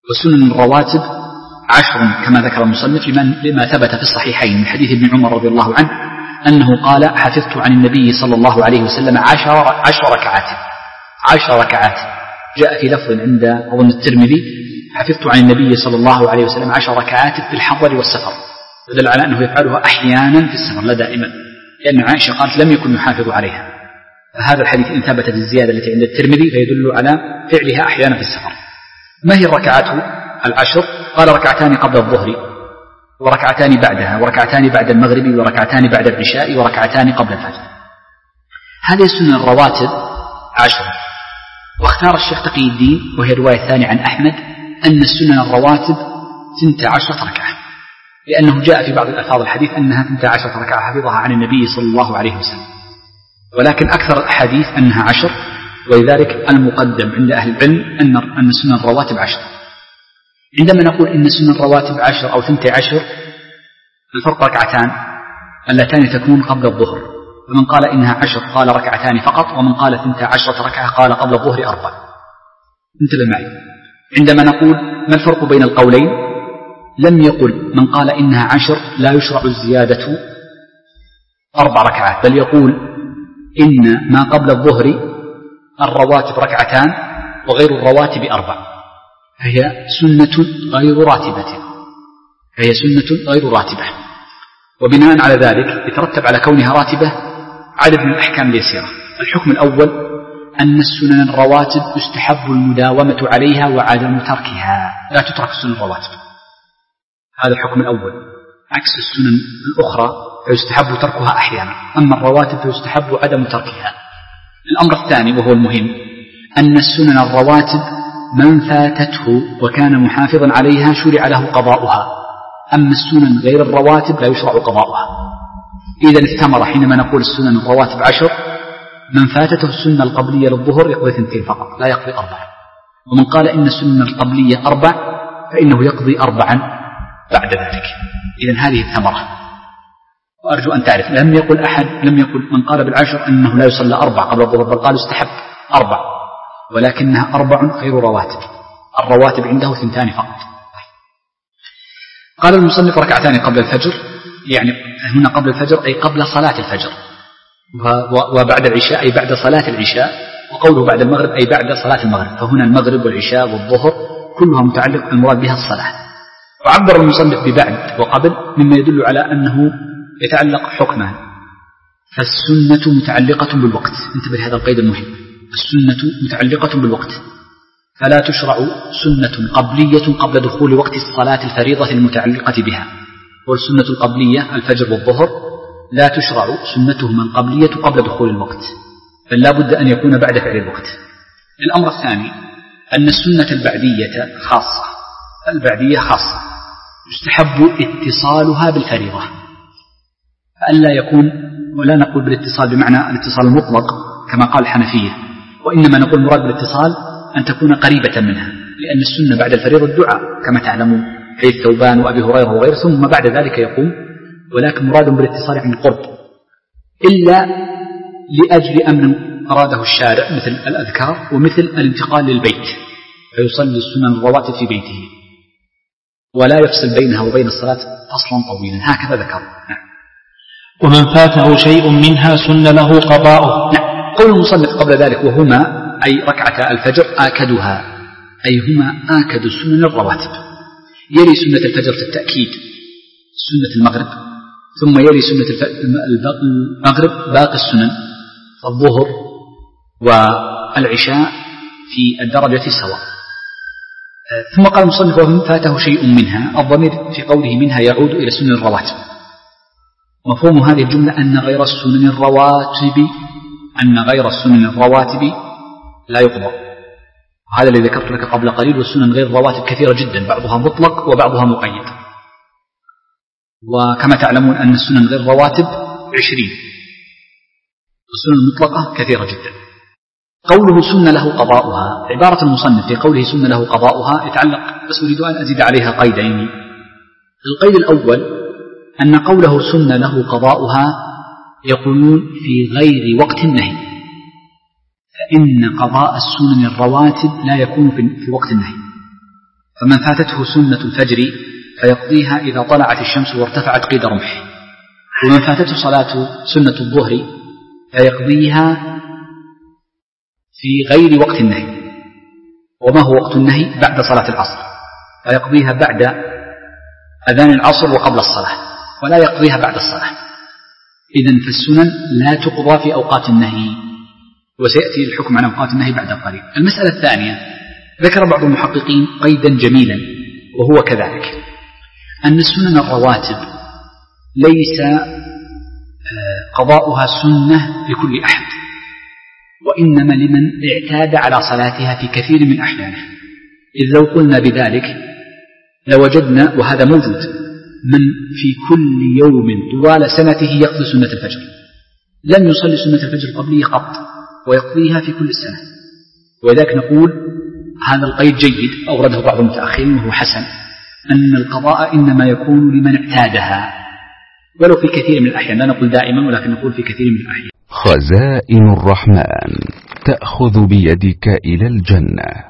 وسنن الرواتب 10 كما ذكر المصنف لما ثبت في الصحيحين من حديث ابن عمر رضي الله عنه أنه قال: حفظت عن النبي صلى الله عليه وسلم 10 ركعات. 10 ركعات. جاء في لفظ عند أظن الترمذي: حفظت عن النبي صلى الله عليه وسلم 10 ركعات في الحضر والسفر، يدل على أنه يفعلها أحيانا في السفر لا دائما، لأن عائشة قالت لم يكن يحافظ عليها. فهذا الحديث إن ثبتت الزيادة التي عند الترمذي فيدل على فعلها أحيانا في السفر. ما هي الركعات 10؟ قال: ركعتان قبل الظهر، وركعتان بعدها، وركعتان بعد المغرب، وركعتان بعد العشاء، وركعتان قبل الفجر. هذه السنن الرواتب 10. واختار الشيخ تقي الدين، وهي الرواية الثانية عن أحمد، أن السنن الرواتب 12 ركعة، لأنه جاء في بعض الألفاظ الحديث أنها 12 ركعة حفظها عن النبي صلى الله عليه وسلم، ولكن أكثر الأحاديث أنها 10، ولذلك المقدم عند أهل العلم أن السنن الرواتب 10. عندما نقول إن السنن الرواتب 10 أو 12، الفرق ركعتان اللتان تكون قبل الظهر، فمن قال إنها 10 قال ركعتان فقط، ومن قال 12 ركعة قال قبل الظهر 4. انتبه معي، عندما نقول ما الفرق بين القولين، لم يقل من قال إنها 10 لا يشرع الزيادة 4 ركعات، بل يقول إن ما قبل الظهر الرواتب ركعتان وغير الرواتب 4، فهي سنة غير راتبة، فهي سنة غير راتبة. وبناء على ذلك يترتب على كونها راتبة عدد من الأحكام اليسيرة. الحكم الأول أن السنن الرواتب يستحب المداومة عليها وعدم تركها، لا تترك السنن الرواتب، هذا الحكم الأول، عكس السنن الأخرى فيستحب تركها أحيانا، أما الرواتب فيستحب عدم تركها. الأمر الثاني وهو المهم أن السنن الرواتب من فاتته وكان محافظا عليها شرع له قضاؤها، أما السنن غير الرواتب لا يشرع قضاؤها. إذن الثمرة حينما نقول السنن الرواتب 10، من فاتته السنة القبلية للظهر يقضي 2 فقط لا يقضي 4، ومن قال إن السنة القبلية 4 فإنه يقضي 4 بعد ذلك. إذن هذه الثمرة، وأرجو أن تعرف لم يقل من قال بالعشر أنه لا يصلى 4 قبل الظهر، بل قال استحب 4، ولكنها 4 غير رواتب، الرواتب عنده 2 فقط. قال المصنف ركعتان قبل الفجر، يعني هنا قبل الفجر أي قبل صلاة الفجر، وبعد العشاء أي بعد صلاة العشاء، وقوله بعد المغرب أي بعد صلاة المغرب، فهنا المغرب والعشاء والظهر كلها متعلق المراد بها الصلاة. وعبر المصنف ببعد وقبل مما يدل على أنه يتعلق حكما، فالسنة متعلقة بالوقت، انتبه لهذا القيد المهم، السنة متعلقة بالوقت، فلا تشرع سنة قبلية قبل دخول وقت الصلاة الفريضة المتعلقة بها، والسنة القبلية الفجر والظهر لا تشرع سنتهما القبلية قبل دخول الوقت، بل لا بد أن يكون بعد فعل الوقت. الأمر الثاني أن السنة البعدية خاصة، البعدية خاصة يستحب اتصالها بالفريضة، فألا يكون، ولا نقول بالاتصال بمعنى الاتصال المطلق كما قال الحنفية، وإنما نقول مراد بالاتصال أن تكون قريبة منها، لأن السنة بعد الفريضة الدعاء كما تعلمون، حديث ثوبان وأبي هريرة وغيره، ثم بعد ذلك يقوم، ولكن مراد بالاتصال عن القرب، إلا لأجل أمر أراده الشارع مثل الأذكار ومثل الانتقال للبيت، فيصلي السنن الرواتب في بيته ولا يفصل بينها وبين الصلاة فصلا طويلا، هكذا ذكر. ومن فاته شيء منها سن له قضاؤه. قول المصنف قبل ذلك وهما أي ركعة الفجر آكدها، أي هما آكد سنن الرواتب، يلي سنة الفجر في التأكيد سنة المغرب، ثم يلي سنة المغرب باقي السنن، الظهر والعشاء في الدرجة سواء. ثم قال المصنف ومن فاته شيء منها، الضمير في قوله منها يعود إلى سنن الرواتب. مفهوم هذه الجملة أن غير السنن الرواتب لا يقضى، هذا الذي ذكرت لك قبل قليل، والسنن غير الرواتب كثيرة جدا، بعضها مطلق وبعضها مقيد، وكما تعلمون أن السنن غير الرواتب 20، والسنن المطلقة كثيرة جدا. قوله سن له قضاؤها، عبارة المصنف في قوله سن له قضاؤها يتعلق، بس أريد أن أزيد عليها قيدين. القيد الأول أن قوله سن له قضاؤها يقولون في غير وقت النهي، فإن قضاء السنن الرواتب لا يكون في وقت النهي، فمن فاتته سنة الفجر فيقضيها إذا طلعت الشمس وارتفعت قيد رمح، ومن فاتته صلاة سنة الظهر فيقضيها في غير وقت النهي. وما هو وقت النهي؟ بعد صلاة العصر، فيقضيها بعد أذان العصر وقبل الصلاة، ولا يقضيها بعد الصلاة. إذن فالسنن لا تقضى في أوقات النهي، وسيأتي الحكم عن أوقات النهي بعد قليل. المسألة الثانية، ذكر بعض المحققين قيدا جميلا وهو كذلك، أن السنن الرواتب ليس قضاؤها سنة لكل أحد، وإنما لمن اعتاد على صلاتها في كثير من أحيانه. إذ لو قلنا بذلك لوجدنا، وهذا موجود، من في كل يوم طوال سنته يقضي سنة الفجر، لم يصلي سنة الفجر القبلية قط ويقضيها في كل السنة. ولذلك نقول هذا القيد جيد أورده بعض المتأخرين وهو حسن، أن القضاء إنما يكون لمن اعتادها ولو في كثير من الأحيان، لا نقول دائما ولكن نقول في كثير من الأحيان. خزائن الرحمن تأخذ بيدك إلى الجنة.